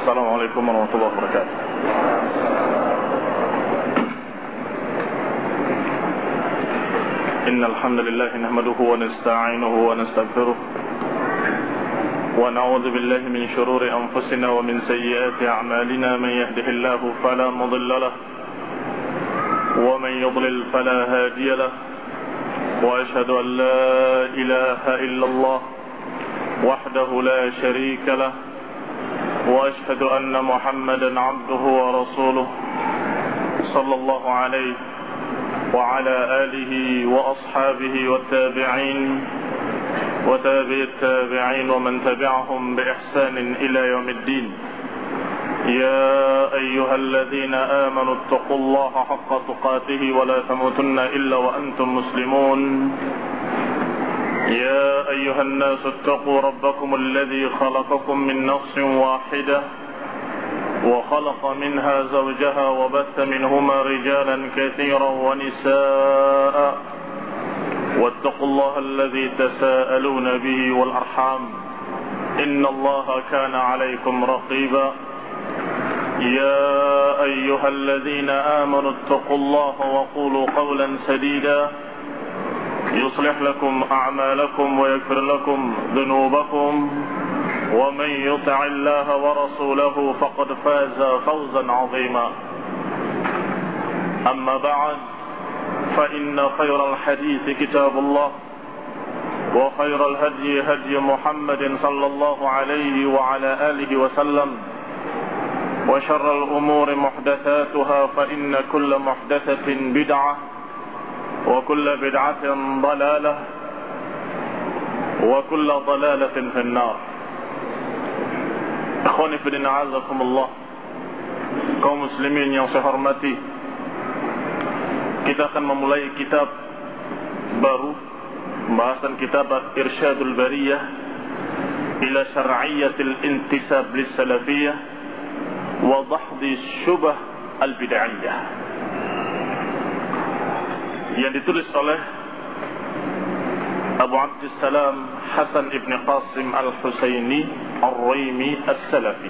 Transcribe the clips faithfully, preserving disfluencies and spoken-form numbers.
Assalamualaikum warahmatullahi wabarakatuh. Innal hamdalillah nahmaduhu wa nasta'inuhu wa nastaghfiruh wa na'udzu billahi min shururi anfusina wa min sayyiati a'malina man yahdihillahu fala mudilla lahu wa man yudlil fala hadiya lahu wa ashhadu an la ilaha illallah wahdahu la sharika lahu wa ashhadu anna Muhammadan 'abduhu wa rasuluh sallallahu alaihi wa ala alihi wa ashabihi wa tabi'in wa tabi'it tabi'in wa man tabi'ahum bi ihsanin ila yaumiddin. Ya ayyuhalladzina amanu ittaqullaha haqqa tuqatih wa la tamutunna illa wa antum muslimun. Ya ayyuhan nasu ittaqu rabbakum alladhi khalaqakum min nafsin wahidah wa khalaqa minha zawjaha wa batha minhuma rijalan katsiran wa nisaa'a wattaqullaha alladhi tasaaluna bihi wal arham innallaha kana 'alaykum raqiba. Ya ayyuhalladzina amanu ittaqullaha wa qulu qawlan sadida yuslih lakum a'malakum wa yaghfir lakum dhunubakum wa man yuti'illaha wa rasulahu faqad faza fawzan 'azima. Amma ba'd, fa inna khayral hadithi kitabullah wa khayral hadyi hadyi Muhammadin sallallahu alaihi wa ala alihi wa sallam wa sharral umuri muhdatsatuha fa inna kulla muhdatsatin bid'ah wa kulla bid'atin dalalah wa kulla dalalatin fin nar. Ikhwani fillah, a'azakumullah, kaum muslimin yang saya hormati, kita akan memulai kitab baru, pembahasan kitab Irsyadul Bariyah ila Syar'iyyatil Intisab Lis-Salafiyyah wa Dahdhi Syubah Al-Bid'ayyah, yang ditulis oleh Abu Abdissalam Hasan ibn Qasim Al-Husaini Ar-Raimi As-Salafi,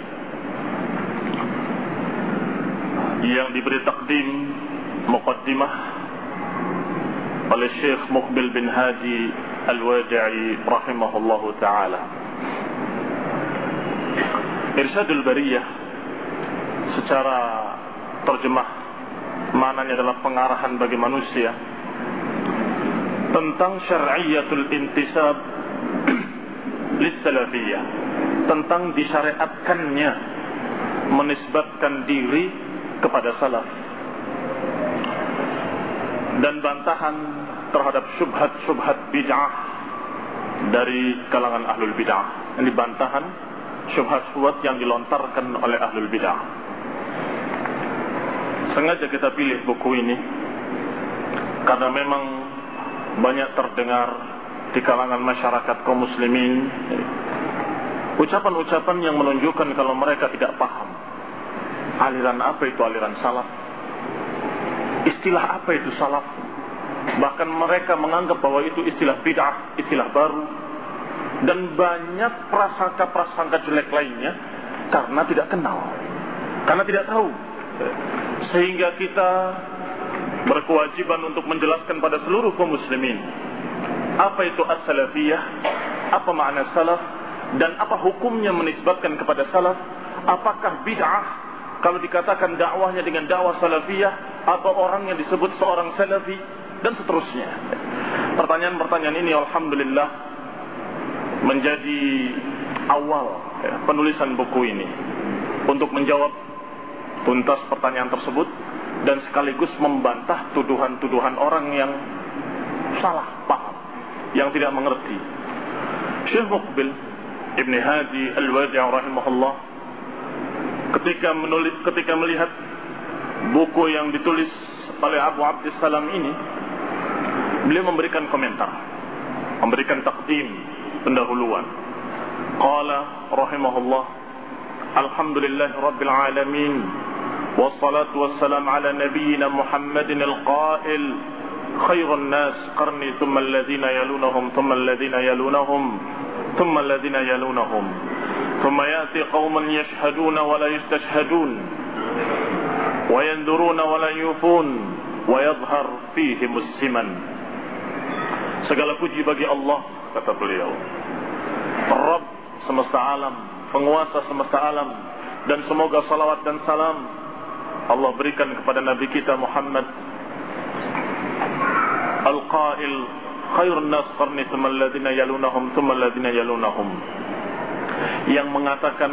yang diberi takdim muqaddimah oleh Syekh Muqbil bin Hadi Al-Wadi'i rahimahullahu ta'ala. Irsyadul Bariyah secara terjemah maknanya adalah pengarahan bagi manusia tentang syar'iyyatul intisab lis-salafiyah, tentang disyariatkannya menisbatkan diri kepada salaf, dan bantahan terhadap syubhat-syubhat bid'ah dari kalangan ahlul bid'ah. Ini bantahan syubhat-syubhat yang dilontarkan oleh ahlul bid'ah. Sengaja kita pilih buku ini karena memang banyak terdengar di kalangan masyarakat kaum muslimin ucapan-ucapan yang menunjukkan kalau mereka tidak paham aliran apa itu aliran salaf, istilah apa itu salaf. Bahkan mereka menganggap bahwa itu istilah bid'ah, istilah baru, dan banyak prasangka-prasangka jelek lainnya karena tidak kenal, karena tidak tahu. Sehingga kita berkewajiban untuk menjelaskan pada seluruh kaum muslimin apa itu as-salafiyah, apa makna salaf, dan apa hukumnya menisbatkan kepada salaf. Apakah bid'ah kalau dikatakan dakwahnya dengan dakwah salafiyah, atau orang yang disebut seorang salafi, dan seterusnya. Pertanyaan-pertanyaan ini alhamdulillah menjadi awal ya, penulisan buku ini untuk menjawab tuntas pertanyaan tersebut dan sekaligus membantah tuduhan-tuduhan orang yang salah paham, yang tidak mengerti. Syekh Muqbil Ibn Hadi Al-Wadi'i rahimahullah ketika menulis ketika melihat buku yang ditulis oleh Abu Abdissalam ini, beliau memberikan komentar, memberikan takdim, pendahuluan. Qala rahimahullah, alhamdulillahi rabbil alamin, wassalatu wassalam ala nabiyyina Muhammadin al-qail, khairun nas qarni thumma alladhina yalunahum thumma alladhina yalunahum thumma alladhina yalunahum thumma ya'ti qauman yashhaduna wa la yastashhadun wa yanzuruna wa la yufun wa yadhhar fihi musliman. Segala puji bagi Allah, kata beliau, Rabb semesta alam, penguasa semesta alam, dan semoga salawat dan salam Allah berikan kepada Nabi kita Muhammad al-qail khairun nas qarni thumma alladhina yalunahum thumma alladhina yalunahum, yang mengatakan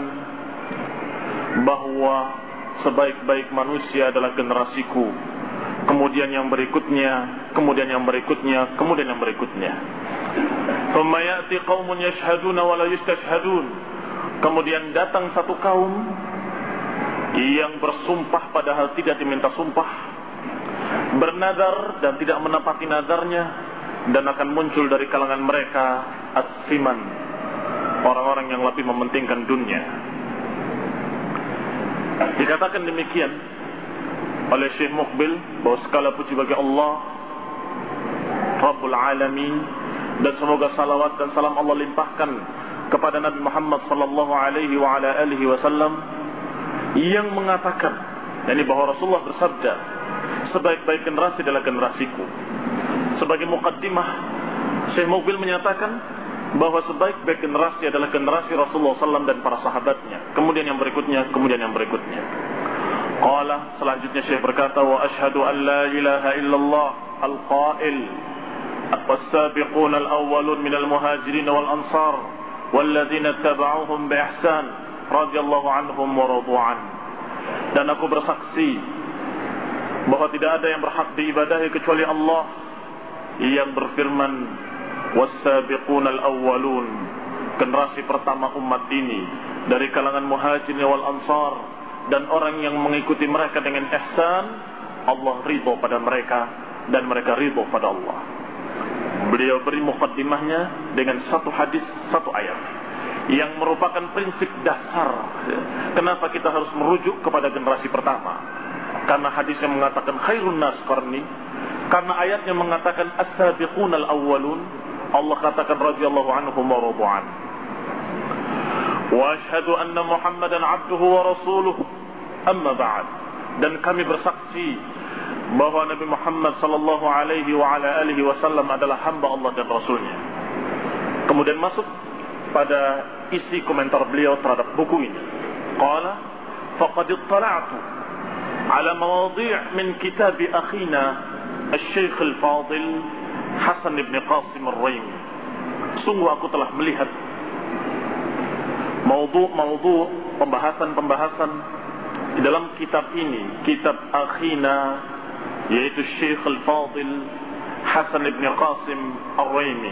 bahwa sebaik-baik manusia adalah generasiku, kemudian yang berikutnya, kemudian yang berikutnya, kemudian yang berikutnya. Thumma ya'ti qaumun yashhaduna wa la yastashhadun, kemudian datang satu kaum yang bersumpah padahal tidak diminta sumpah, bernadar dan tidak menepati nadarnya, dan akan muncul dari kalangan mereka as-siman, orang-orang yang lebih mementingkan dunia. Dikatakan demikian oleh Syekh Muqbil bahwa segala puji bagi Allah Rabbul Alamin, dan semoga salawat dan salam Allah limpahkan kepada Nabi Muhammad sallallahu alaihi wa ala alihi wasallam, yang mengatakan, yakni bahwa Rasulullah bersabda, sebaik-baik generasi adalah generasiku. Sebagai muqaddimah, Syekh Muqbil menyatakan bahwa sebaik-baik generasi adalah generasi Rasulullah sallallahu alaihi wasallam dan para sahabatnya, kemudian yang berikutnya, kemudian yang berikutnya. Qala, selanjutnya Syekh berkata, wa ashhadu an la ilaha illallah al-qail was-sabiqun al-awwalun minal muhajirin wal ansar walladzina tabauhum bi ihsan radhiyallahu anhum wa radu an. Dan aku bersaksi bahwa tidak ada yang berhak diibadahi kecuali Allah, yang berfirman was-sabiqun al-awwalun, generasi pertama umat ini dari kalangan muhajirin wal ansar, dan orang yang mengikuti mereka dengan ihsan, Allah ridho pada mereka dan mereka ridho pada Allah. Beliau beri muqaddimahnya dengan satu hadis, satu ayat yang merupakan prinsip dasar kenapa kita harus merujuk kepada generasi pertama. Karena hadisnya mengatakan khairun nas qarni, karena ayatnya mengatakan as-sabiqunal awwalun, Allah katakan radhiyallahu anhum wa radu an. Wa asyhadu anna Muhammadan abduhu wa rasuluhu, amma ba'd. Dan kami bersaksi bahwa Nabi Muhammad sallallahu alaihi wa ala alihi wasallam adalah hamba Allah dan Rasulnya. Kemudian masuk pada isi komentar beliau terhadap buku ini. Qala faqad ittala'tu ala mawadhi' min kitab akhina al-Syekh al-Fadil Hasan ibn Qasim al-Raimi. Sungguh aku telah melihat maudhu'-maudhu' pembahasan-pembahasan di dalam kitab ini, kitab akhina, yaitu Syekh al-Fadil Hasan ibn Qasim al-Raimi,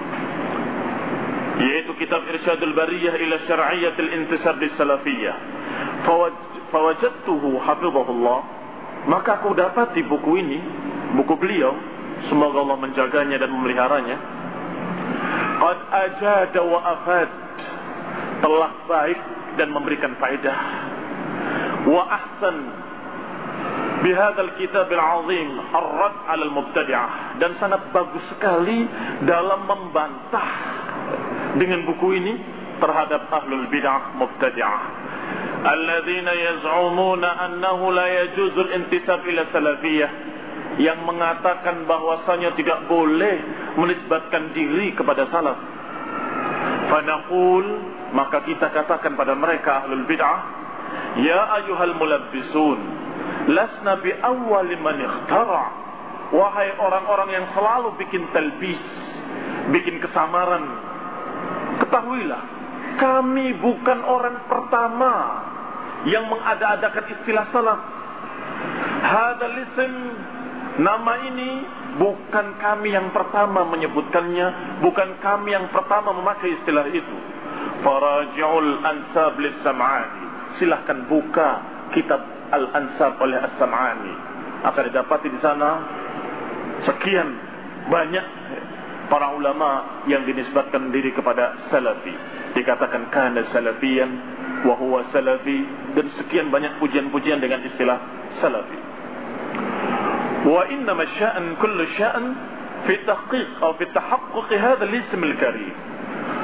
yaitu kitab Irsyadul Bariyah ila Syar'iyyatil Intisab bis-Salafiyyah. Fawajadtuhu hafizahullah, maka aku dapati buku ini, buku beliau, semoga Allah menjaganya dan memeliharanya, qad ajada wa afad, telah baik dan memberikan faedah, wa ahsan bihadzal kitab al-azim ar-rad 'ala al-mubtadi'ah, dan sangat bagus sekali dalam membantah dengan buku ini terhadap ahlul bid'ah mubtadi'ah alladzina yaz'umuna annahu la yajuzu al-intisab ila salafiyyah, yang mengatakan bahwasanya tidak boleh menisbatkan diri kepada salaf. Fanaqul, maka kita katakan pada mereka ahlul bid'ah, ya ayyuhal mulabbisun lasna bi awwali man ikhtara, wahai orang-orang yang selalu bikin talbis, bikin kesamaran, ketahuilah kami bukan orang pertama yang mengada-adakan istilah salaf. Hadzal ism, nama ini bukan kami yang pertama menyebutkannya, bukan kami yang pertama memakai istilah itu. Faraji'ul ansab lis-Sam'ani, silahkan buka kitab Al-Ansab oleh As-Sam'ani, akan didapati di sana sekian banyak para ulama yang dinisbatkan diri kepada salafi, dikatakan kana salafiyan wa huwa salafi, dan sekian banyak pujian-pujian dengan istilah salafi. Wa innama sya'an kullu sya'an fi tahqiq atau fi tahaqquq hadzal ism al-karim,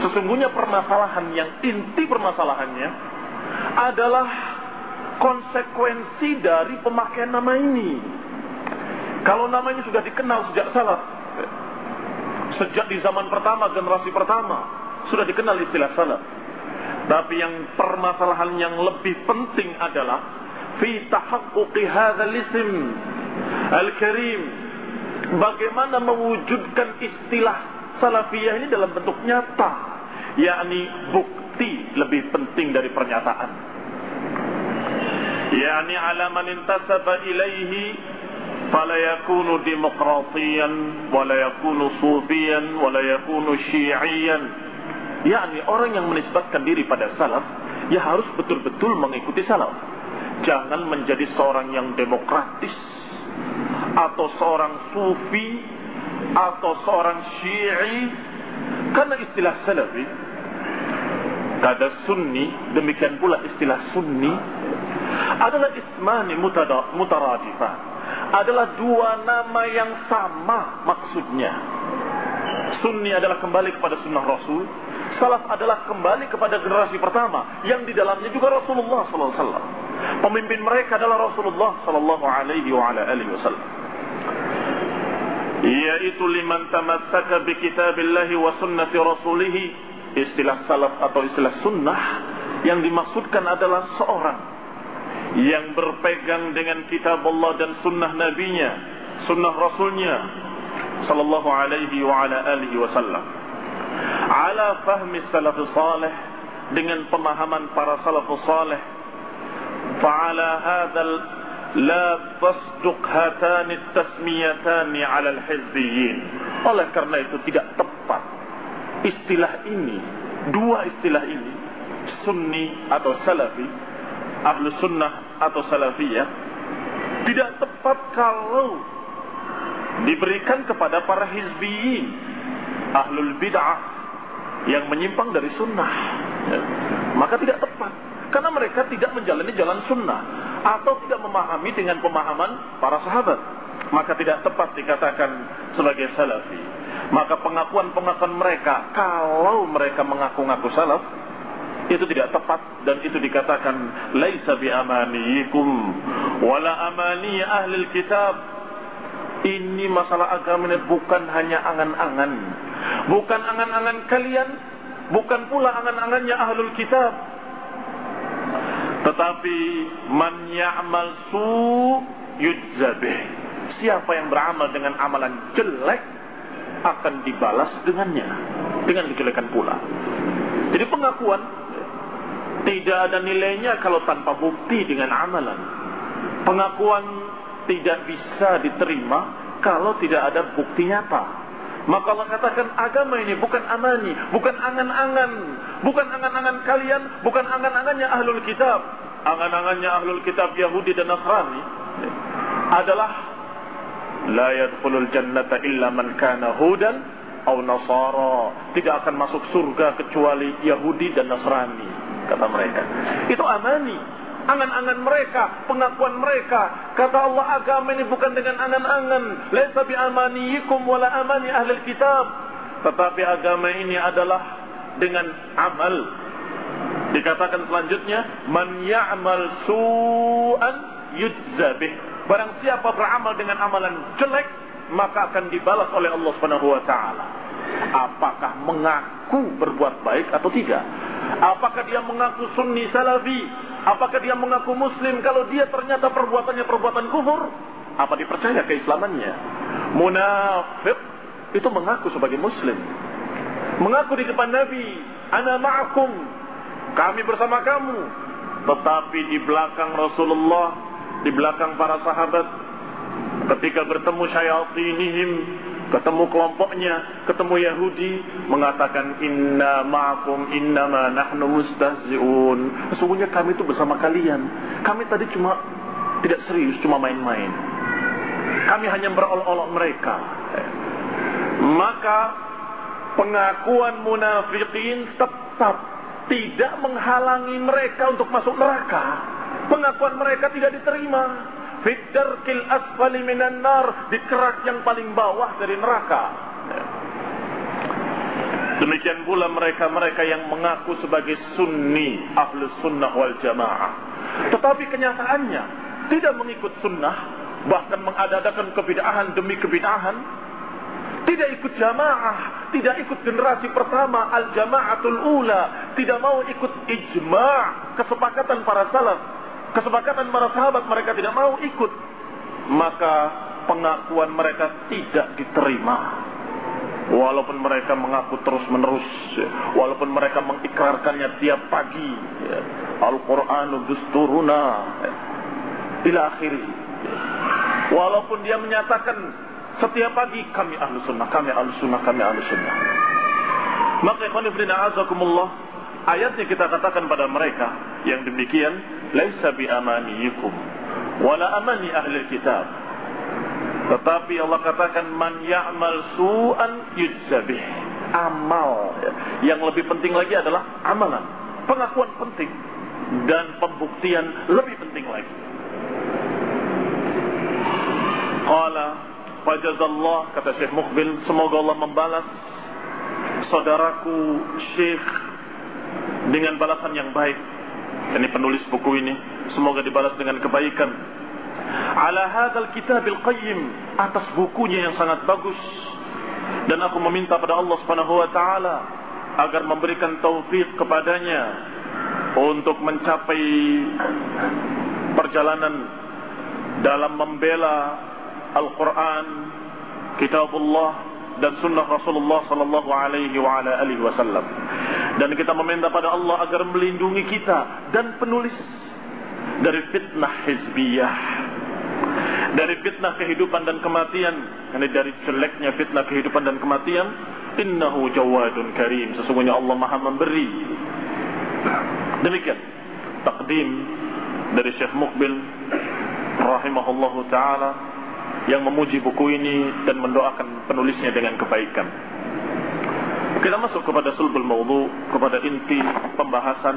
Sesungguhnya permasalahan yang inti permasalahannya adalah konsekuensi dari pemakaian nama ini. Kalau namanya sudah dikenal sejak salaf, sejak di zaman pertama, generasi pertama, sudah dikenal istilah salaf. Tapi yang permasalahan yang lebih penting adalah fi tahaqquqi hadzal ism al-karim. Bagaimana mewujudkan istilah salafiyah ini dalam bentuk nyata, yakni bukti lebih penting dari pernyataan. Yani ala man intasaba ilaihi fala yakunu demokratiyan wala yakunu sufiyan wala yakunu syi'iyan. Yani orang yang menisbatkan diri pada salaf, ya harus betul-betul mengikuti salaf. Jangan menjadi seorang yang demokratis, atau seorang sufi, atau seorang syi'i. Karena istilah salafi, kata sunni, demikian pula istilah sunni, adalah ismani mutaradifah, adalah dua nama yang sama maksudnya. Sunni adalah kembali kepada sunnah Rasul, salaf adalah kembali kepada generasi pertama yang di dalamnya juga Rasulullah sallallahu alaihi wasallam. Pemimpin mereka adalah Rasulullah sallallahu alaihi wasallam. Yaitu liman tamassaka bi kitabillahi wa sunnati rasulih. Istilah salaf atau istilah sunnah yang dimaksudkan adalah seorang yang berpegang dengan kitab Allah dan sunnah nabinya, sunnah rasulnya sallallahu alaihi wa ala alihi wasallam, ala fahmi salafus salih, dengan pemahaman para salafus salih. Fa'ala hadzal la tasduq hatani tasmiyatani 'ala al-hizbiyyin. Oleh karena itu tidak tepat istilah ini, dua istilah ini, sunni atau salafi, ahlu sunnah atau salafiyah, tidak tepat kalau diberikan kepada para hizbiyyin, ahlul bid'ah yang menyimpang dari sunnah. Ya. Maka tidak tepat, karena mereka tidak menjalani jalan sunnah atau tidak memahami dengan pemahaman para sahabat. Maka tidak tepat dikatakan sebagai salafi. Maka pengakuan-pengakuan mereka, kalau mereka mengaku-ngaku salaf, itu tidak tepat, dan itu dikatakan laisa bi amaniyikum wala amani ahlil kitab. Ini masalah agama ini bukan hanya angan-angan, bukan angan-angan kalian, bukan pula angan-angannya ahlul kitab. Tetapi man ya'mal su' yujzabih. Siapa yang beramal dengan amalan jelek akan dibalas dengannya, dengan kejelekan pula. Jadi pengakuan tidak ada nilainya kalau tanpa bukti dengan amalan. Pengakuan tidak bisa diterima kalau tidak ada bukti nyata. Maka Allah katakan agama ini bukan amani, bukan angan-angan, bukan angan-angan kalian, bukan angan-angannya ahlul kitab. Angan-angannya ahlul kitab Yahudi dan Nasrani adalah la yadkhulul jannata illa man kana hudan aw nasara. Tidak akan masuk surga kecuali Yahudi dan Nasrani, kata mereka. Itu amani, angan-angan mereka, pengakuan mereka. Kata Allah, agama ini bukan dengan angan-angan. Laisa bi amaniyikum wala amani ahli kitab. Tetapi agama ini adalah dengan amal. Dikatakan selanjutnya, man ya'mal su'an yujzabih. Barang siapa beramal dengan amalan jelek, maka akan dibalas oleh Allah Subhanahu wa taala. Apakah mengaku berbuat baik atau tidak? Apakah dia mengaku sunni salafi? Apakah dia mengaku muslim? Kalau dia ternyata perbuatannya perbuatan kufur, apa dipercaya keislamannya? Munafik itu mengaku sebagai muslim, mengaku di depan Nabi, ana ma'akum, kami bersama kamu, tetapi di belakang Rasulullah, di belakang para sahabat, ketika bertemu syayatinihim, ketemu kelompoknya, ketemu Yahudi, mengatakan inna ma'akum innama nahnu mustahzi'un. Sesungguhnya kami itu bersama kalian. Kami tadi cuma tidak serius, cuma main-main. Kami hanya berolok-olok mereka. Maka pengakuan munafikin tetap tidak menghalangi mereka untuk masuk neraka. Pengakuan mereka tidak diterima. Fiddarkil asfali minan nar, di kerak yang paling bawah dari neraka. Demikian pula mereka-mereka yang mengaku sebagai sunni, ahlus sunnah wal jamaah, tetapi kenyataannya tidak mengikut sunnah, bahkan mengadakan kebid'ahan demi kebid'ahan, tidak ikut jamaah, tidak ikut generasi pertama al-jamaatul ula, tidak mau ikut ijma', kesepakatan para salaf, kesepakatan para sahabat, mereka tidak mau ikut, maka pengakuan mereka tidak diterima. Walaupun mereka mengaku terus-menerus, walaupun mereka mengikrarkannya tiap pagi, Al-Qur'anu dusturuna ila akhiri, walaupun dia menyatakan setiap pagi kami ahlu sunnah, kami ahlu sunnah, kami ahlu sunnah, maka ikhwan fillah azakumullah, ayatnya kita katakan pada mereka yang demikian, laisa bi amaniyikum wala amani ahli kitab. Tetapi Allah katakan man ya'mal su'an yujzabih. Amal yang lebih penting lagi adalah amalan. Pengakuan penting dan pembuktian lebih penting lagi. Qala fajazallah, kata Syekh Muqbil, semoga Allah membalas saudaraku Syekh dengan balasan yang baik. Ini penulis buku ini, semoga dibalas dengan kebaikan. Ala hadzal kitabil qayyim, atas bukunya yang sangat bagus, dan aku meminta pada Allah Subhanahu wa taala agar memberikan taufik kepadanya untuk mencapai perjalanan dalam membela Al-Qur'an, kitabullah dan sunnah Rasulullah sallallahu alaihi wa ala alihi wasallam. Dan kita meminta pada Allah agar melindungi kita dan penulis dari fitnah hizbiyah, dari fitnah kehidupan dan kematian. Karena dari jeleknya fitnah kehidupan dan kematian, innahu jawadun karim, sesungguhnya Allah maha memberi. Demikian takdim dari Syekh Muqbil rahimahullahu ta'ala yang memuji buku ini dan mendoakan penulisnya dengan kebaikan. Kita masuk kepada sulbul maudhu, kepada inti pembahasan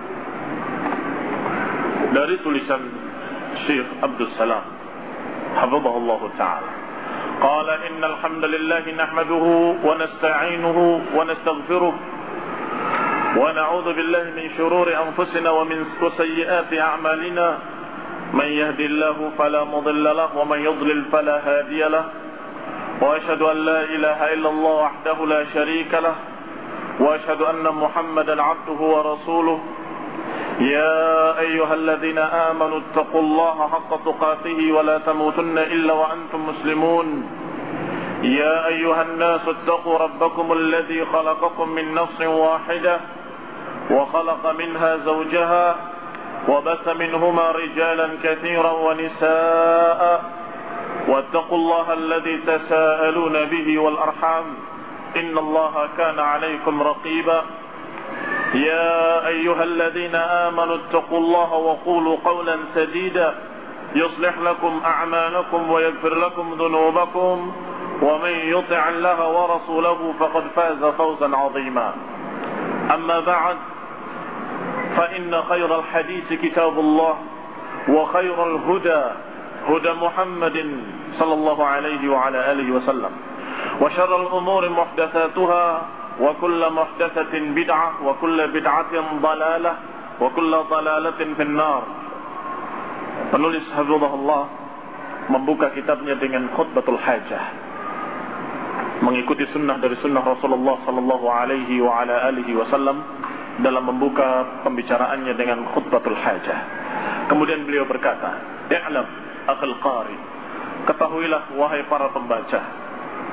dari tulisan Syekh Abdul Salam hafizahullah ta'ala. Qala innal hamdalillah nahmaduhu wa nasta'inuhu wa nastaghfiruh wa na'udzu billahi min shururi anfusina wa min sayyiati a'malina. Man yahdihillahu fala mudilla lahu wa man yudlil fala hadiya lahu. Wa ashhadu an la ilaha illallah wahdahu la sharika lahu wa ashhadu anna Muhammadan 'abduhu wa rasuluh. يا أيها الذين آمنوا اتقوا الله حق تقاته ولا تموتن إلا وأنتم مسلمون. يا أيها الناس اتقوا ربكم الذي خلقكم من نفس واحدة وخلق منها زوجها وبث منهما رجالا كثيرا ونساء واتقوا الله الذي تساءلون به والأرحام إن الله كان عليكم رقيبا. يا أيها الذين آمنوا اتقوا الله وقولوا قولا سديدا يصلح لكم أعمالكم ويغفر لكم ذنوبكم ومن يطع الله ورسوله فقد فاز فوزا عظيما. أما بعد فإن خير الحديث كتاب الله وخير الهدى هدى محمد صلى الله عليه وعلى آله وسلم وشر الأمور محدثاتها وكل محدثة بدعة وكل بدعة ضلالة وكل ضلالة في النار. Penulis hafizahullah membuka kitabnya dengan khutbatul hajah, mengikuti sunnah dari sunnah Rasulullah sallallahu alaihi wa ala alihi wasallam dalam membuka pembicaraannya dengan khutbatul hajah. Kemudian beliau berkata, "I'lam akhil qari," ketahuilah wahai para pembaca,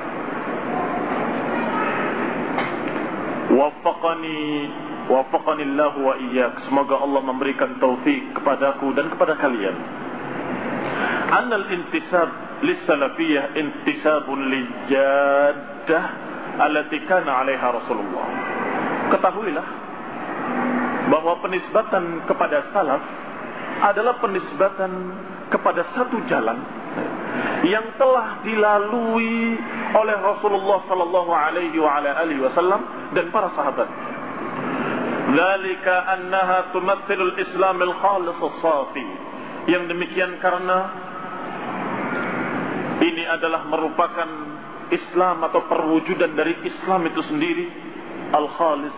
Waffaqani waffaqani Allah wa iyyak, semoga Allah memberikan taufik kepadaku dan kepada kalian. Annal intisab lis-salafiyyah intisabun lijaddah allati kana 'alaiha Rasulullah. Ketahuilah bahwa penisbatan kepada salaf adalah penisbatan kepada satu jalan yang telah dilalui oleh Rasulullah sallallahu alaihi wa ala alihi wasallam dan para sahabat. Dzalika annaha tumathilul Islam al-khalis as-safi. Yang demikian karena ini adalah merupakan Islam atau perwujudan dari Islam itu sendiri al-khalis,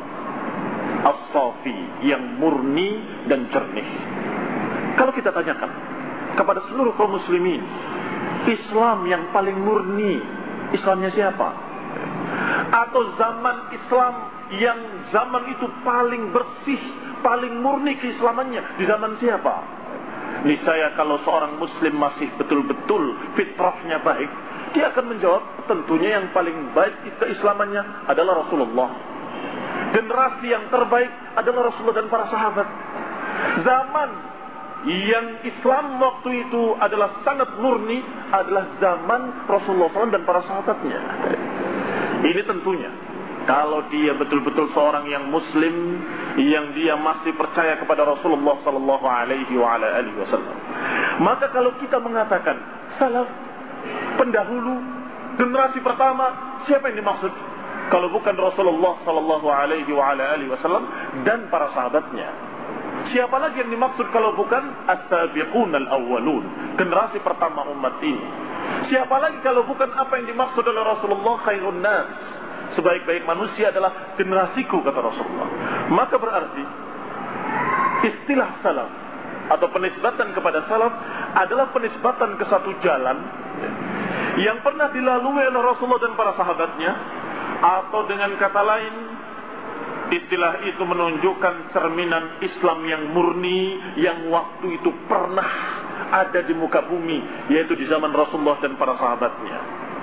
as-safi, yang murni dan jernih. Kalau kita tanyakan kepada seluruh kaum muslimin, Islam yang paling murni, Islamnya siapa? Atau zaman Islam yang zaman itu paling bersih, paling murni keislamannya, di zaman siapa? Niscaya kalau seorang muslim masih betul-betul fitrahnya baik, dia akan menjawab, tentunya yang paling baik keislamannya adalah Rasulullah. Generasi yang terbaik adalah Rasulullah dan para sahabat. Zaman yang Islam waktu itu adalah sangat murni adalah zaman Rasulullah shallallahu alaihi wasallam dan para sahabatnya. Ini tentunya kalau dia betul-betul seorang yang muslim, yang dia masih percaya kepada Rasulullah sallallahu alaihi wasallam. Maka kalau kita mengatakan salaf, pendahulu, generasi pertama, siapa yang dimaksud? Kalau bukan Rasulullah sallallahu alaihi wasallam dan para sahabatnya. Siapa lagi yang dimaksud kalau bukan as-sabiqun al-awwalun, generasi pertama umat ini? Siapa lagi kalau bukan apa yang dimaksud oleh Rasulullah, khairun nas, sebaik-baik manusia adalah generasiku, kata Rasulullah. Maka berarti istilah salaf atau penisbatan kepada salaf adalah penisbatan ke satu jalan yang pernah dilalui oleh Rasulullah dan para sahabatnya, atau dengan kata lain, istilah itu menunjukkan cerminan Islam yang murni yang waktu itu pernah ada di muka bumi, yaitu di zaman Rasulullah dan para sahabatnya.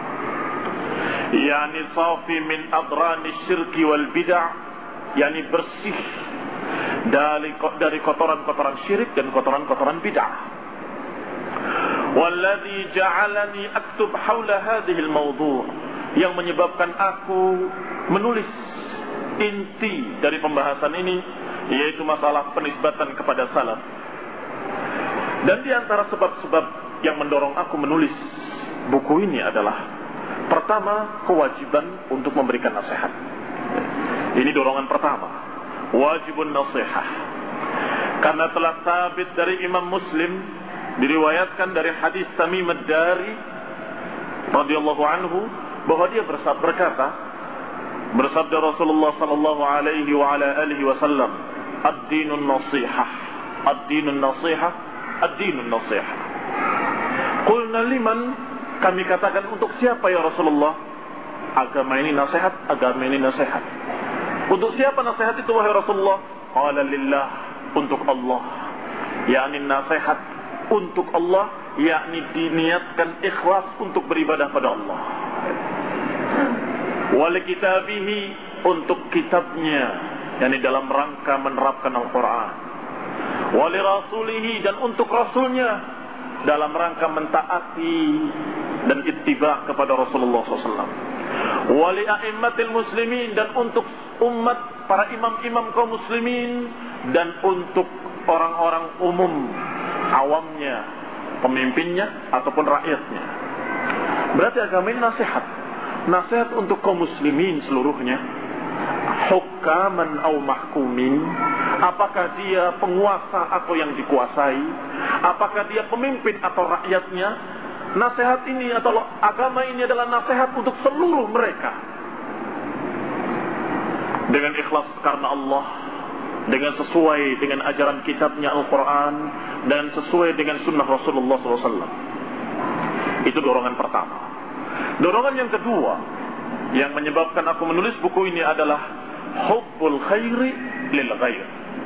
Yani safi min adrani syirki wal bid'ah, yani bersih dari dari kotoran-kotoran syirik dan kotoran-kotoran bid'ah. Walladzi ja'alani aktub haula hadhihi al-mawdu', yang menyebabkan aku menulis inti dari pembahasan ini, yaitu masalah penisbatan kepada salaf. Dan di antara sebab-sebab yang mendorong aku menulis buku ini adalah, pertama, kewajiban untuk memberikan nasihat. Ini dorongan pertama, wajibun nasihah. Karena telah sabit dari Imam Muslim, diriwayatkan dari hadis Tamim ad-Dari radhiyallahu anhu, bahwa dia bersabda, berkata, bersabda Rasulullah sallallahu alaihi wa ala alihi wasallam, ad-dinun nasihah, ad-dinun nasihah, ad-dinun nasihah. Qulna liman, kami katakan untuk siapa ya Rasulullah? Agama ini nasihat, agama ini nasihat. Untuk siapa nasihat itu wahai Rasulullah? Qala lillah, untuk Allah. Yakni nasihat untuk Allah, yakni diniatkan ikhlas untuk beribadah pada Allah. Wali kitabihi, untuk kitabnya, yakni dalam rangka menerapkan Al-Quran. Wali rasulihi, dan untuk rasulnya, dalam rangka mentaati dan ittiba kepada Rasulullah shallallahu alaihi wasallam. Wali a'immatil muslimin, dan untuk umat, para imam-imam kaum muslimin, dan untuk orang-orang umum, awamnya, pemimpinnya ataupun rakyatnya. Berarti agama ini nasihat. Nasihat untuk kaum muslimin seluruhnya. Hukaman au mahkumin, apakah dia penguasa atau yang dikuasai, apakah dia pemimpin atau rakyatnya, nasihat ini atau agama ini adalah nasihat untuk seluruh mereka. Dengan ikhlas karena Allah, dengan sesuai dengan ajaran kitabnya Al-Quran, dan sesuai dengan sunnah Rasulullah shallallahu alaihi wasallam. Itu dorongan pertama. Dorongan yang kedua yang menyebabkan aku menulis buku ini adalah hubbul khairi lil ghair,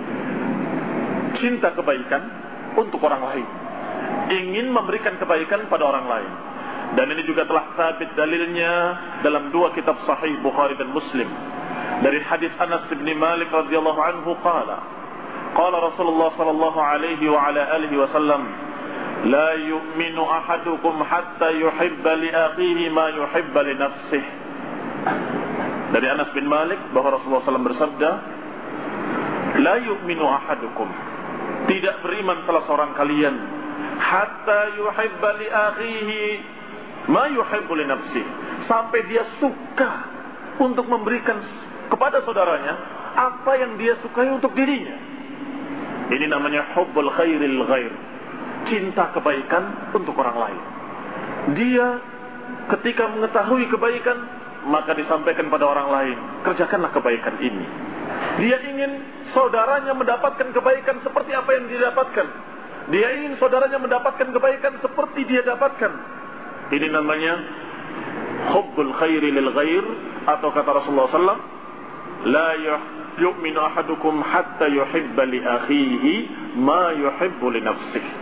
cinta kebaikan untuk orang lain, ingin memberikan kebaikan pada orang lain. Dan ini juga telah sabit dalilnya dalam dua kitab sahih Bukhari dan Muslim, dari hadis Anas bin Malik radhiyallahu anhu qala qala Rasulullah sallallahu alaihi wa ala alihi wasallam, la yu'minu ahadukum hatta yuhibba li akhihi ma yuhibba li nafsihi. Dari Anas bin Malik bahwa Rasulullah shallallahu alaihi wasallam bersabda, la yu'minu ahadukum, tidak beriman salah seorang kalian, hatta yuhibba li akhihi ma yuhibbu li nafsihi, sampai dia suka untuk memberikan kepada saudaranya apa yang dia sukai untuk dirinya. Ini namanya hubbul khairil ghair, cinta kebaikan untuk orang lain. Dia ketika mengetahui kebaikan, maka disampaikan pada orang lain, kerjakanlah kebaikan ini. Dia ingin saudaranya mendapatkan kebaikan seperti apa yang dia dapatkan. Dia ingin saudaranya mendapatkan kebaikan seperti dia dapatkan. Ini namanya hubbul khairi lil ghair, atau kata Rasulullah sallallahu alaihi wasallam, la yu'minu ahadukum hatta yuhibba li akhihi ma yuhibbu li nafsihi.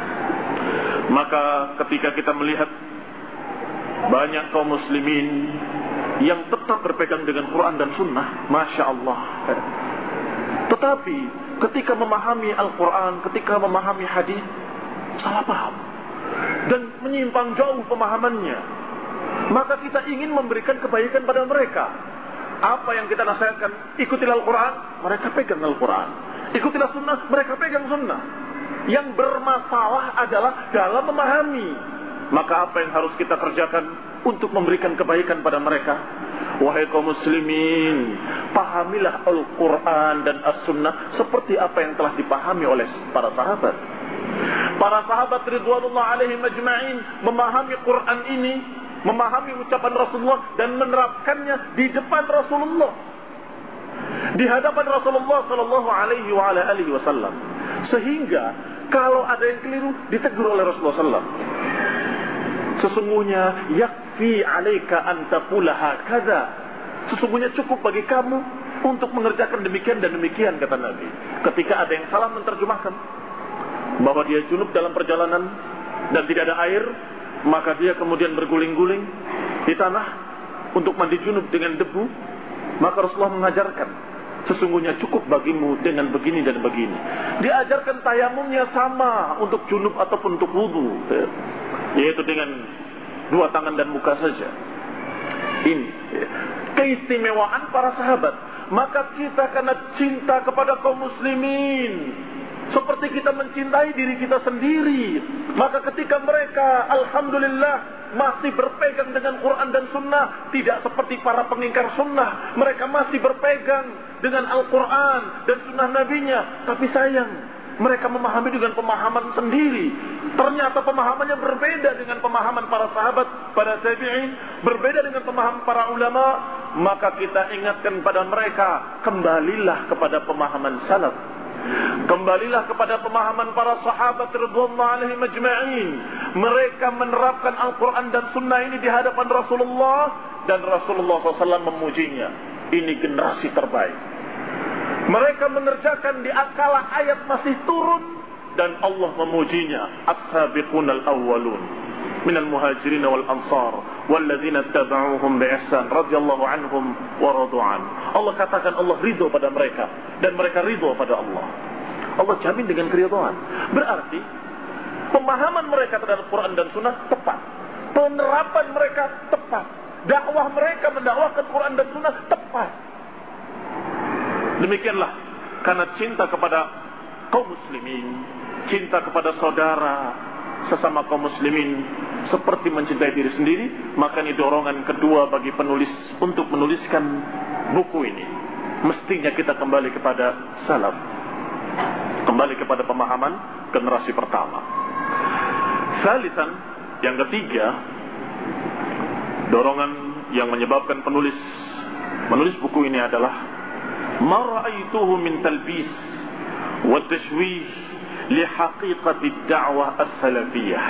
Maka ketika kita melihat banyak kaum muslimin yang tetap berpegang dengan Quran dan Sunnah, Masya Allah, tetapi ketika memahami Al-Quran, ketika memahami hadis, salah paham dan menyimpang jauh pemahamannya, maka kita ingin memberikan kebaikan pada mereka. Apa yang kita nasihatkan? Ikutilah Al-Quran, mereka pegang Al-Quran. Ikutilah Sunnah, mereka pegang Sunnah. Yang bermasalah adalah dalam memahami. Maka apa yang harus kita kerjakan untuk memberikan kebaikan pada mereka? Wahai kaum muslimin, pahamilah Al-Quran dan As-Sunnah seperti apa yang telah dipahami oleh para sahabat. Para sahabat ridwanullah alaihim ajma'in memahami Quran ini, memahami ucapan Rasulullah dan menerapkannya di depan Rasulullah, di hadapan Rasulullah sallallahu alaihi wa ala alihi wasallam. Sehingga kalau ada yang keliru ditegur oleh Rasulullah sallallahu alaihi wasallam. Sesungguhnya yakfi alaika an taqula hakadha. Sesungguhnya cukup bagi kamu untuk mengerjakan demikian dan demikian, kata Nabi. Ketika ada yang salah menerjemahkan bahwa dia junub dalam perjalanan dan tidak ada air, maka dia kemudian berguling-guling di tanah untuk mandi junub dengan debu, maka Rasulullah mengajarkan, sesungguhnya cukup bagimu dengan begini dan begini. Diajarkan tayamumnya sama untuk junub ataupun untuk wudu, yaitu dengan dua tangan dan muka saja. Ini keistimewaan para sahabat. Maka kita karena cinta kepada kaum muslimin, seperti kita mencintai diri kita sendiri, maka ketika mereka alhamdulillah masih berpegang dengan Quran dan Sunnah, tidak seperti para pengingkar Sunnah, mereka masih berpegang dengan Al-Quran dan Sunnah Nabinya, tapi sayang, mereka memahami dengan pemahaman sendiri. Ternyata pemahamannya berbeda dengan pemahaman para sahabat, para tabi'in, berbeda dengan pemahaman para ulama. Maka kita ingatkan pada mereka, kembalilah kepada pemahaman salaf, kembalilah kepada pemahaman para sahabat radhiyallahu alaihim ajma'in. Mereka menerapkan Al-Quran dan Sunnah ini di hadapan Rasulullah, dan Rasulullah shallallahu alaihi wasallam memujinya. Ini generasi terbaik. Mereka mengerjakan di akala ayat masih turun, dan Allah memujinya. As-sabiqunal awwalun minal muhajirin wal ansar walladzina tabauhum bi ihsan radhiyallahu anhum wa radu an. Allah katakan Allah ridho pada mereka dan mereka ridho pada Allah. Allah jamin dengan keridhaan. Berarti pemahaman mereka terhadap Quran dan Sunnah tepat, penerapan mereka tepat, dakwah mereka mendakwahkan Quran dan Sunnah tepat. Demikianlah karena cinta kepada kaum muslimin, cinta kepada saudara sesama kaum muslimin seperti mencintai diri sendiri, maka ini dorongan kedua bagi penulis untuk menuliskan buku ini. Mestinya kita kembali kepada salaf, kembali kepada pemahaman generasi pertama. Salisan, yang ketiga, dorongan yang menyebabkan penulis menulis buku ini adalah ma ra'aituhu min talbis wa tashwih li haqiqati ad-da'wah as-salafiyah.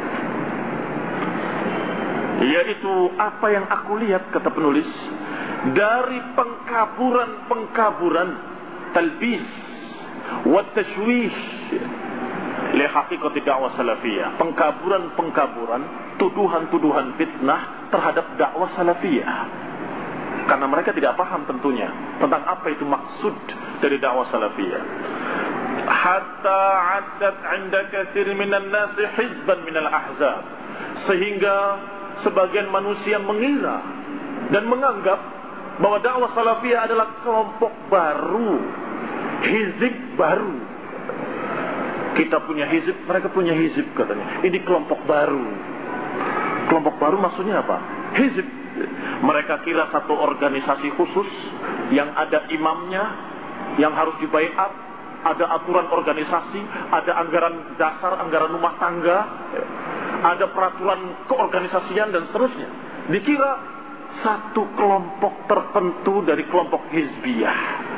Yaitu apa yang aku lihat, kata penulis, dari pengkaburan-pengkaburan, talbis wa tashwih li haqiqati ad-da'wah salafiyah, pengkaburan-pengkaburan, tuduhan-tuduhan fitnah terhadap dakwah salafiyah. Karena mereka tidak paham tentunya tentang apa itu maksud dari dakwah salafiyah. Hatta 'addat 'inda katsir minan nas hizban minal ahzab, sehingga sebagian manusia mengira dan menganggap bahwa dakwah salafiyah adalah kelompok baru, hizib baru. Kita punya hizib, mereka punya hizib, katanya. Ini kelompok baru. Kelompok baru maksudnya apa? Hizib. Mereka kira satu organisasi khusus yang ada imamnya, yang harus dibaiat, ada aturan organisasi, ada anggaran dasar, anggaran rumah tangga, ada peraturan keorganisasian dan seterusnya. Dikira satu kelompok tertentu dari kelompok hizbiyah.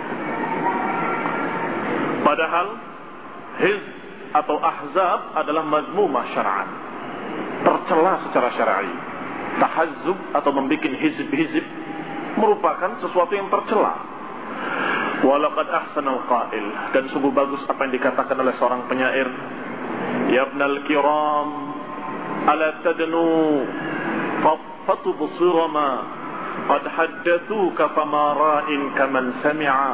Padahal hizb atau ahzab adalah mazmumah syar'an, tercela secara syar'i. Tahazzub atau membuat hizb-hizb merupakan sesuatu yang tercela. Walaqad ahsanal qail, dan sungguh bagus apa yang dikatakan oleh seorang penyair. Ya ibnal kiram, ala tadnu fatubsira ma qad haddathuka fama ra'in kaman sami'a.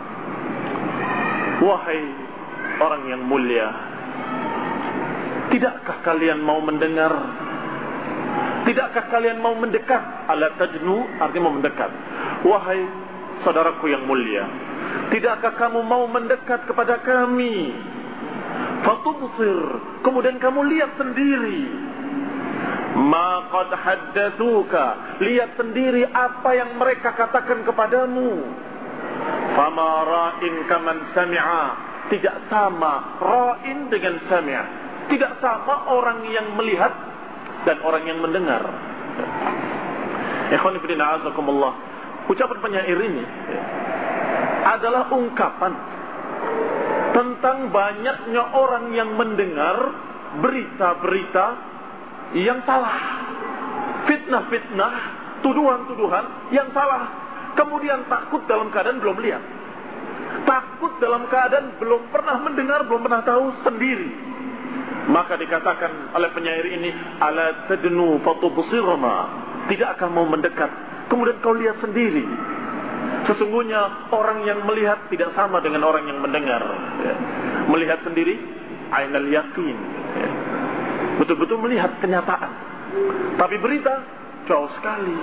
Wahai orang yang mulia, tidakkah kalian mau mendengar? Tidakkah kalian mau mendekat? Ala tadnu artinya mau mendekat. Wahai saudaraku yang mulia, tidakkah kamu mau mendekat kepada kami? Fatubsir, kemudian kamu lihat sendiri. Ma qad haddatsuka, lihat sendiri apa yang mereka katakan kepadamu. Fama ra'in kaman sami'a, tidak sama ra'in dengan sami'a. Tidak sama orang yang melihat dan orang yang mendengar. Ikhwan fillah azakumullah. Ucapan penyair ini adalah ungkapan tentang banyaknya orang yang mendengar berita-berita yang salah, fitnah-fitnah, tuduhan-tuduhan yang salah, kemudian takut dalam keadaan belum lihat, takut dalam keadaan belum pernah mendengar, belum pernah tahu sendiri. Maka dikatakan oleh penyair ini, ala tadnu fatubsirma, tidak akan mau mendekat, kemudian kau lihat sendiri. Sesungguhnya orang yang melihat tidak sama dengan orang yang mendengar. Ya. Melihat sendiri, ainal yakin. Ya. Betul-betul melihat kenyataan. Tapi berita jauh sekali.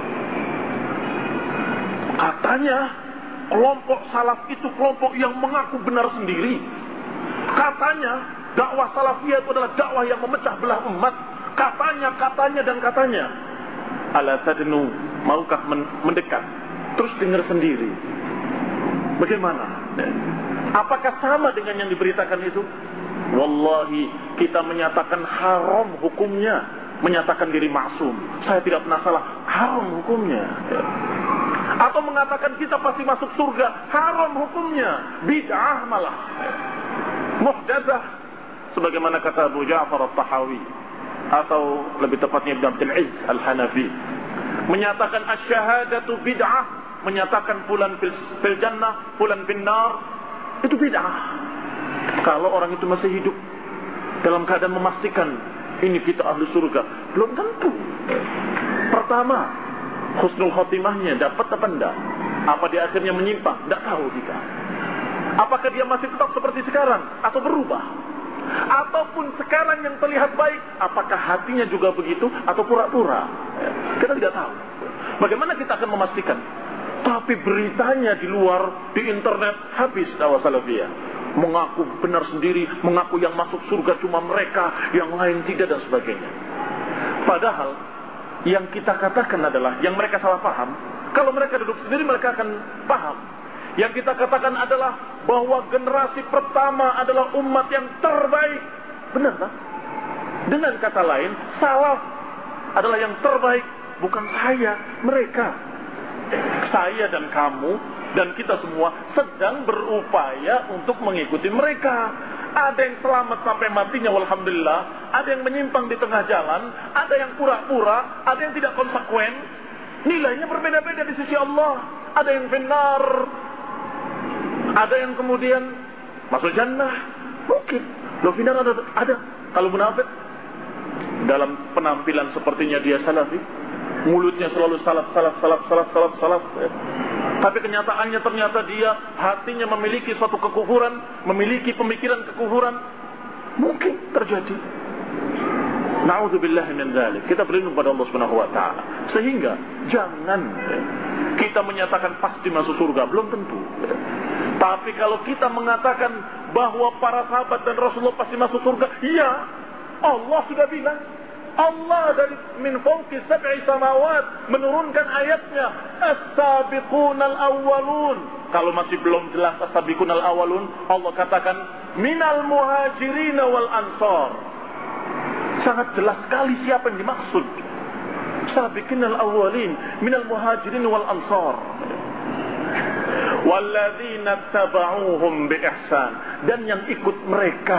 Katanya kelompok salaf itu kelompok yang mengaku benar sendiri. Katanya dakwah salafiyah itu adalah dakwah yang memecah belah umat. Katanya, katanya dan katanya. Ala tadnu, maukah mendekat? Terus dengar sendiri. Bagaimana? Apakah sama dengan yang diberitakan itu? Wallahi, kita menyatakan haram hukumnya, menyatakan diri maksum. Saya tidak pernah salah, haram hukumnya. Atau mengatakan kita pasti masuk surga, haram hukumnya, bid'ah malah, muhdatsah, sebagaimana kata Abu Ja'far At-Tahawi, atau lebih tepatnya Ibn Abdul Izz Al-Hanafi, menyatakan asyhadatu bid'ah, menyatakan fulan fil, fil jannah, fulan fil nar, itu bid'ah. Kalau orang itu masih hidup dalam keadaan memastikan ini kita ahli surga, belum tentu. Pertama, husnul khotimahnya dapat apa enggak? Apa dia akhirnya menyimpang? Enggak tahu kita. Apakah dia masih tetap seperti sekarang atau berubah? Ataupun sekarang yang terlihat baik, apakah hatinya juga begitu atau pura-pura? Kita tidak tahu. Bagaimana kita akan memastikan? Tapi beritanya di luar, di internet, habis dakwah salafiyah. Mengaku benar sendiri, mengaku yang masuk surga cuma mereka, yang lain tidak dan sebagainya. Padahal yang kita katakan adalah, yang mereka salah paham, kalau mereka duduk sendiri mereka akan paham. Yang kita katakan adalah bahwa generasi pertama adalah umat yang terbaik. Benar tak? Dengan kata lain, salaf adalah yang terbaik, bukan saya, mereka. Saya dan kamu dan kita semua sedang berupaya untuk mengikuti mereka. Ada yang selamat sampai matinya, walhamdulillah. Ada yang menyimpang di tengah jalan. Ada yang pura-pura. Ada yang tidak konsekuen. Nilainya berbeda-beda di sisi Allah. Ada yang benar. Ada yang kemudian masuk jannah. Mungkin. Loh, benar ada. Ada. Kalau munafik, dalam penampilan sepertinya dia salafi, mulutnya selalu salaf, salaf, salaf, salaf, salaf, salaf. Tapi kenyataannya ternyata dia hatinya memiliki suatu kekufuran, memiliki pemikiran kekufuran. Mungkin terjadi. Na'udzubillah min dzalik. Kita berlindung pada Allah Subhanahu wa taala. Sehingga jangan kita menyatakan pasti masuk surga, belum tentu. Tapi kalau kita mengatakan bahwa para sahabat dan Rasulullah pasti masuk surga, iya, Allah sudah bilang. Allah dari min fawqi sab'i samawat menurunkan ayatnya as-sabiqunal awwalun. Kalau masih belum jelas as-sabiqunal awwalun, Allah katakan minal muhajirin wal ansar. Sangat jelas sekali siapa yang dimaksud. sabiqinal awwalin minal muhajirin wal ansar walladzina tabauhum bi ihsan, dan yang ikut mereka.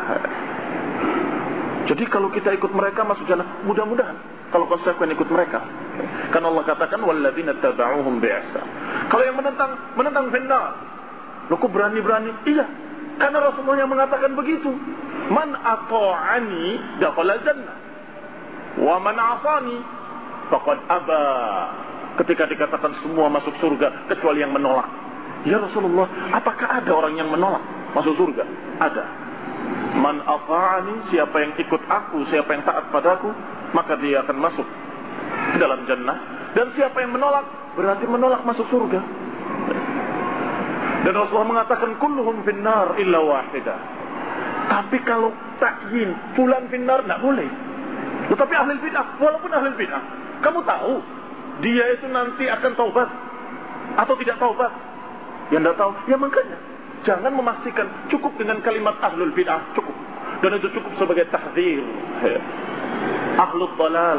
Jadi kalau kita ikut mereka masuk jannah, mudah-mudahan kalau konsekuen ikut mereka. Karena Allah katakan walladzina tabauhum bi ihsan. Kalau yang menentang, menentang finnar. Loh kok berani-berani? Iya, karena Rasulullah yang mengatakan begitu. Man ata'ani dakhala jannah wa man 'asani faqad aba. Ketika dikatakan semua masuk surga kecuali yang menolak. Ya Rasulullah, apakah ada orang yang menolak masuk surga? Ada. Man ata'ani, siapa yang ikut aku, siapa yang taat padaku, maka dia akan masuk ke dalam jannah. Dan siapa yang menolak, berarti menolak masuk surga. Dan Rasulullah mengatakan kulluhum finnar illa wahidah. Tapi kalau takyin fulan finnar enggak boleh. Tetapi ahli bid'ah, walaupun ahli bid'ah, kamu tahu dia itu nanti akan taubat atau tidak taubat? Yang enggak tahu, ya makanya jangan memastikan, cukup dengan kalimat ahlul bid'ah, cukup. Dan itu cukup sebagai tahdzir. Ahlul dalal.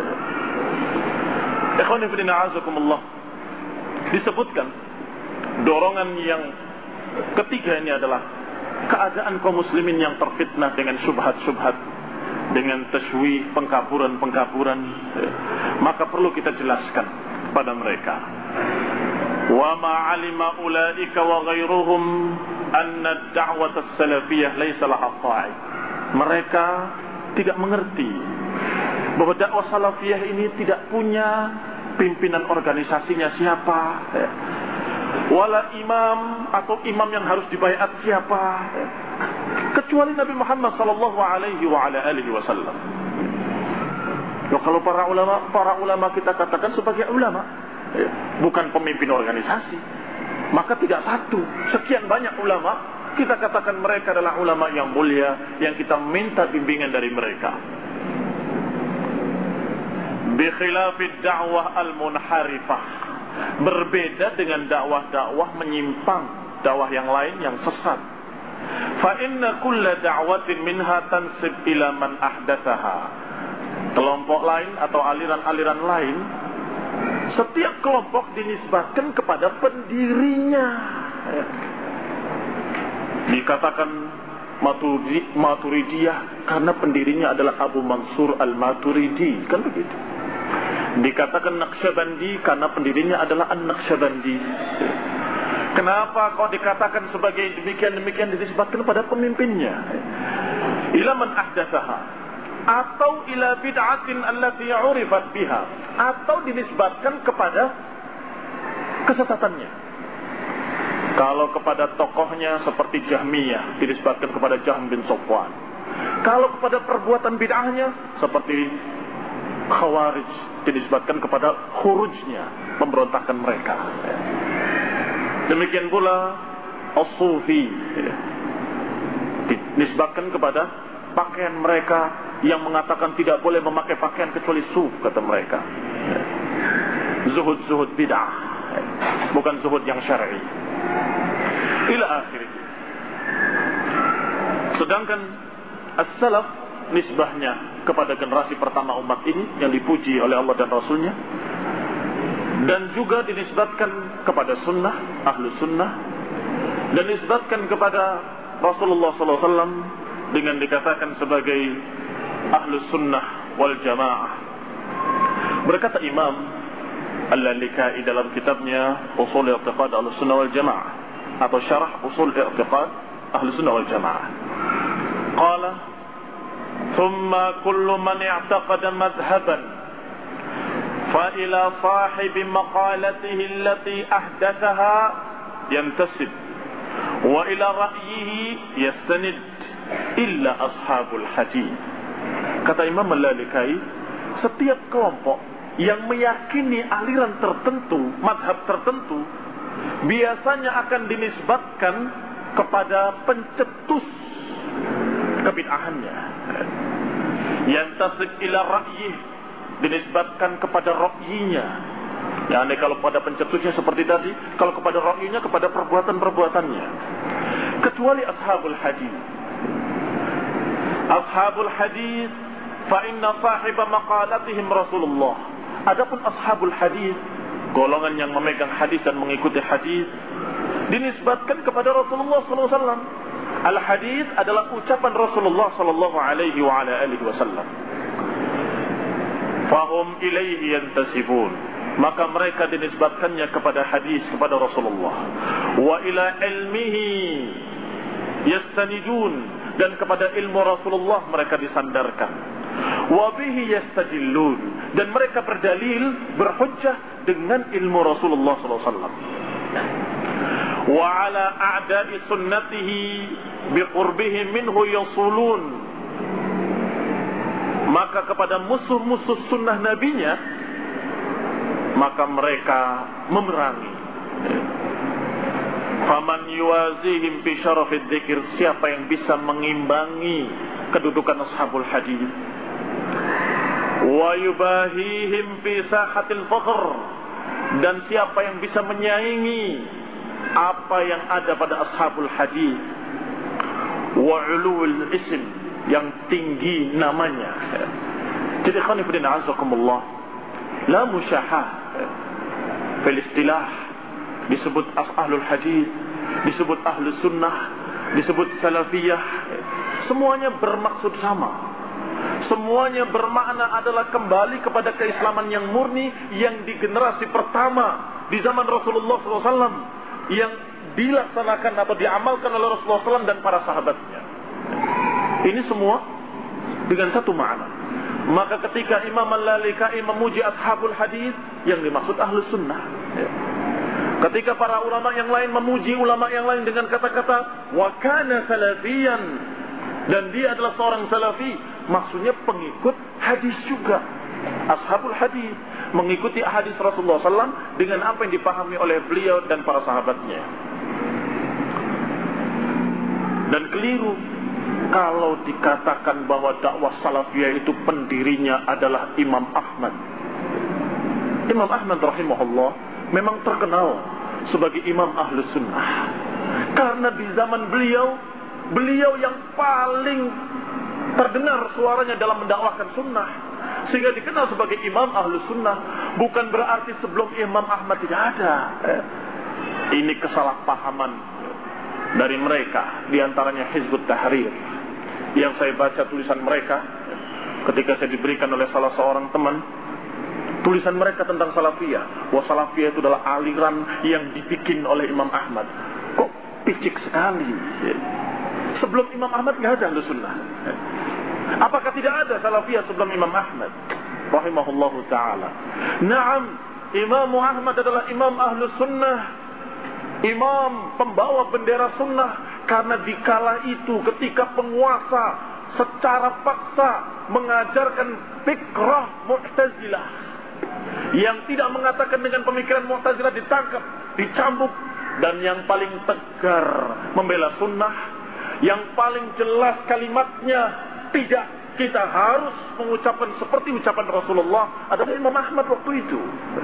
Ikhwani fillah a'azakumullah. Disebutkan dorongan yang ketiga ini adalah keadaan kaum muslimin yang terfitnah dengan syubhat-syubhat, dengan tasywih, pengkaburan-pengkaburan. Maka perlu kita jelaskan kepada mereka. Wa ma 'alima ulaika wa ghairuhum anna ad-da'wah as-salafiyah laysa laha qa'id. Mereka tidak mengerti bahwa dakwah salafiyah ini tidak punya pimpinan organisasinya siapa, wala imam atau imam yang harus dibaiat siapa, kecuali Nabi Muhammad sallallahu alaihi wa ala alihi wasallam. Loh, kalau para ulama, para ulama kita katakan sebagai ulama, bukan pemimpin organisasi, maka tidak satu, sekian banyak ulama kita katakan mereka adalah ulama yang mulia, yang kita minta bimbingan dari mereka. Bi khilafid da'wah al-munharifah, berbeda dengan dakwah-dakwah menyimpang, dakwah yang lain yang sesat. Fa inna kulla da'watin minha tansib ila man ahdatsaha. Kelompok lain atau aliran-aliran lain, setiap kelompok dinisbatkan kepada pendirinya. Dikatakan Maturidi, Maturidiyah karena pendirinya adalah Abu Mansur Al-Maturidi, kan begitu. Dikatakan Naqsyabandi karena pendirinya adalah An-Naqsyabandi. Kenapa kok dikatakan sebagai demikian-demikian, dinisbatkan pada pemimpinnya? Ila man ahdatsaha, atau ila bid'atin allati 'urifat biha, atau dinisbatkan kepada kesesatannya. Kalau kepada tokohnya seperti Jahmiyah, dinisbatkan kepada Jahm bin Safwan. Kalau kepada perbuatan bid'ahnya seperti Khawarij, dinisbatkan kepada khurujnya, pemberontakan mereka. Demikian pula As-Sufi, dinisbatkan kepada pakaian mereka yang mengatakan tidak boleh memakai pakaian kecuali suf, kata mereka. Zuhud-zuhud bid'ah, bukan zuhud yang syar'i. Ila akhirnya. Sedangkan as-salaf nisbahnya kepada generasi pertama umat ini yang dipuji oleh Allah dan Rasulnya, dan juga dinisbatkan kepada sunnah, ahlu sunnah, dan dinisbatkan kepada Rasulullah sallallahu alaihi wasallam dengan dikatakan sebagai ahlu sunnah wal jamaah. Berkata Imam Al-Lalikai dalam kitabnya Usul I'tiqad Ahlussunnah wal Jamaah atau Syarah Usul I'tiqad Ahlussunnah wal Jamaah, qala thumma kullu man i'taqada madhhaban fa ila sahibi maqalatihi allati ahdathaha yantasib wa ila ra'yihi yastanid illa ashabul hadith. Kata Imam Al-Lalikai, setiap kelompok yang meyakini aliran tertentu, madhab tertentu, biasanya akan dinisbatkan kepada pencetus kebid'ahannya. Yantasib ila ra'yih, dinisbatkan kepada ra'yinya. Ya, kalau pada pencetusnya seperti tadi, kalau kepada ra'yinya kepada perbuatan-perbuatannya. Kecuali ashabul hadis. Ashabul hadis fa inna sahiba maqalatihim Rasulullah Adapun ashabul hadis, golongan yang memegang hadis dan mengikuti hadis, dinisbatkan kepada Rasulullah sallallahu alaihi wasallam. Al-hadis adalah ucapan Rasulullah sallallahu alaihi wa ala alihi wasallam. Fahum ilaihi yantasibun, maka mereka dinisbatkannya kepada hadis, kepada Rasulullah. Wa ila ilmihi yastanidun, dan kepada ilmu Rasulullah mereka disandarkan. Wa bihi yastadillun, dan mereka berdalil, berhujjah dengan ilmu Rasulullah sallallahu alaihi wasallam. Wa ala a'da'i sunnatihi biqurbihi minhu yasulun, maka kepada musuh-musuh sunnah nabinya maka mereka memerangi. Faman yuwazihim fi syarafid dzikr, siapa yang bisa mengimbangi kedudukan ashabul hadis, wa yubahihim fi sahatil fakhr, dan siapa yang bisa menyaingi apa yang ada pada ashabul hadis, wa ulul ism, yang tinggi namanya. Jadi khonifudin azakumullah, la musyahah fil istilah, disebut ahlul hadis, disebut ahlus sunnah, disebut salafiyah, semuanya bermaksud sama. Semuanya bermakna adalah kembali kepada keislaman yang murni, yang di generasi pertama di zaman Rasulullah sallallahu alaihi wasallam, yang dilaksanakan atau diamalkan oleh Rasulullah sallallahu alaihi wasallam dan para sahabatnya. Ini semua dengan satu makna. Maka ketika Imam Al-Lalikai memuji ashabul hadis, yang dimaksud ahlus sunnah. Ketika para ulama yang lain memuji ulama yang lain dengan kata-kata wa kana salafiyan, dan dia adalah seorang salafi, maksudnya pengikut hadis juga. Ashabul hadis mengikuti hadis Rasulullah sallallahu alaihi wasallam dengan apa yang dipahami oleh beliau dan para sahabatnya. Dan keliru kalau dikatakan bahwa dakwah salafiyah itu pendirinya adalah Imam Ahmad. Imam Ahmad rahimahullah memang terkenal sebagai imam ahlus sunnah, karena di zaman beliau, beliau yang paling terdengar suaranya dalam mendakwahkan sunnah, sehingga dikenal sebagai imam ahlus sunnah. Bukan berarti sebelum Imam Ahmad tidak ada. Ini kesalahpahaman dari mereka, diantaranya Hizbut Tahrir, yang saya baca tulisan mereka ketika saya diberikan oleh salah seorang teman, tulisan mereka tentang salafiyah. Wah, salafiyah itu adalah aliran yang dibikin oleh Imam Ahmad. Kok picik sekali. Sebelum Imam Ahmad nggak ada ahlus sunnah. Apakah tidak ada salafiyah sebelum Imam Ahmad rahimahullahu ta'ala? Naam, Imam Ahmad adalah imam ahlus sunnah, imam pembawa bendera sunnah, karena dikala itu ketika penguasa secara paksa mengajarkan fikrah Mu'tazilah, yang tidak mengatakan dengan pemikiran Mu'tazilah ditangkap, dicambuk, dan yang paling tegar membela sunnah, yang paling jelas kalimatnya, tidak, kita harus mengucapkan seperti ucapan Rasulullah, adalah Imam Ahmad waktu itu.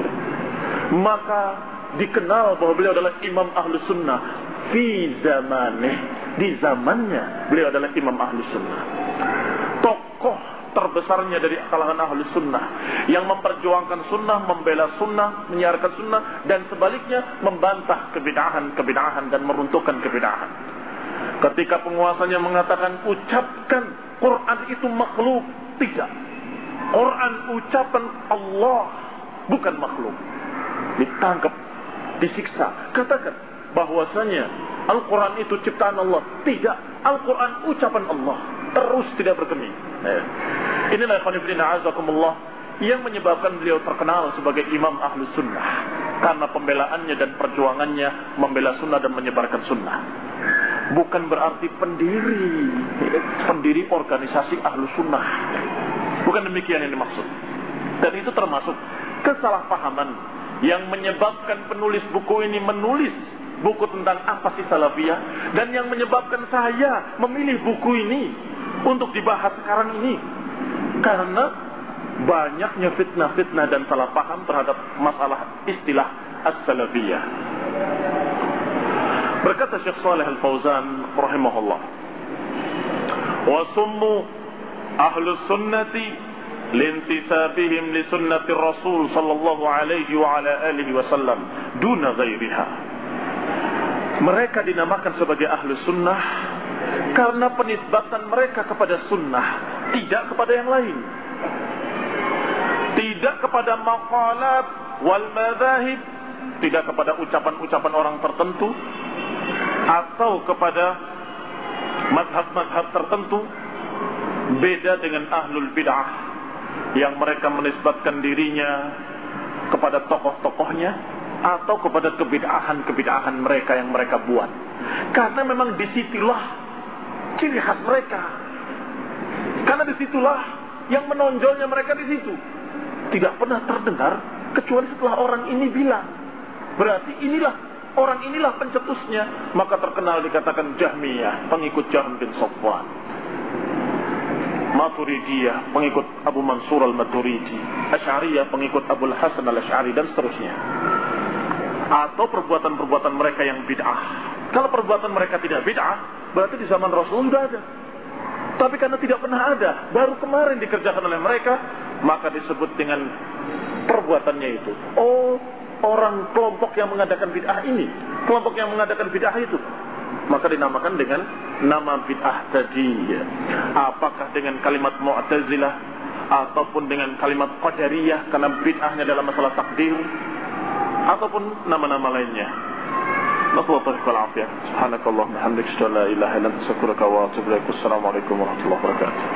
Maka dikenal bahwa beliau adalah imam ahlus sunnah fi zamanih, di zamannya beliau adalah imam ahlus sunnah, tokoh terbesarnya dari kalangan ahlus sunnah, yang memperjuangkan sunnah, membela sunnah, menyiarkan sunnah, dan sebaliknya membantah kebid'ahan-kebid'ahan dan meruntuhkan kebid'ahan. Ketika penguasanya mengatakan ucapkan Quran itu makhluk, tidak, Quran ucapan Allah, bukan makhluk. Ditangkap, disiksa. Katakan bahwasanya Al-Quran itu ciptaan Allah. Tidak, Al-Quran ucapan Allah. Terus tidak bergeming. Nah, inilah khonifidina azakumullah yang menyebabkan beliau terkenal sebagai imam ahlus sunnah, karena pembelaannya dan perjuangannya membela sunnah dan menyebarkan sunnah. Bukan berarti pendiri pendiri organisasi ahlus sunnah. Bukan demikian yang dimaksud. Dan itu termasuk kesalahpahaman yang menyebabkan penulis buku ini menulis buku tentang apa sih salafiyah, dan yang menyebabkan saya memilih buku ini untuk dibahas sekarang ini, karena banyaknya fitnah-fitnah dan salah paham terhadap masalah istilah as-salafiyah. Berkata Syekh Shalih Al-Fauzan rahimahullah, wa summu ahlus sunnati lintisabihim li sunnati Rasul sallallahu alaihi wa ala alihi wasallam duna ghairiha. Mereka dinamakan sebagai ahlu sunnah karena penisbatan mereka kepada sunnah, tidak kepada yang lain, tidak kepada maqalat wal madhahib, tidak kepada ucapan-ucapan orang tertentu atau kepada mazhab-mazhab tertentu. Beda dengan ahlul bid'ah yang mereka menisbatkan dirinya kepada tokoh-tokohnya atau kepada kebid'ahan-kebid'ahan mereka yang mereka buat. Karena memang disitulah ciri khas mereka. Karena disitulah yang menonjolnya mereka di situ. Tidak pernah terdengar kecuali setelah orang ini bilang. Berarti inilah orang inilah pencetusnya. Maka terkenal dikatakan Jahmiyah, pengikut Jahm bin Safwan. Maturidiyah, pengikut Abu Mansur al-Maturidi. Asy'ariyah, pengikut Abul Hasan al-Asy'ari, dan seterusnya. Atau perbuatan-perbuatan mereka yang bid'ah. Kalau perbuatan mereka tidak bid'ah, berarti di zaman Rasul sudah ada. Tapi karena tidak pernah ada, baru kemarin dikerjakan oleh mereka, maka disebut dengan perbuatannya itu. Oh, orang kelompok yang mengadakan bid'ah ini, kelompok yang mengadakan bid'ah itu, maka dinamakan dengan nama bid'ah tadi. Apakah dengan kalimat Mu'tazilah ataupun dengan kalimat Qadariyah karena bid'ahnya dalam masalah takdir, ataupun nama-nama lainnya. Nasallahu alaihi wa sallam. Subhanakallahumma hamdika, la ilaha illa anta, astaghfiruka wa atubu ilaik. Assalamualaikum warahmatullahi wabarakatuh.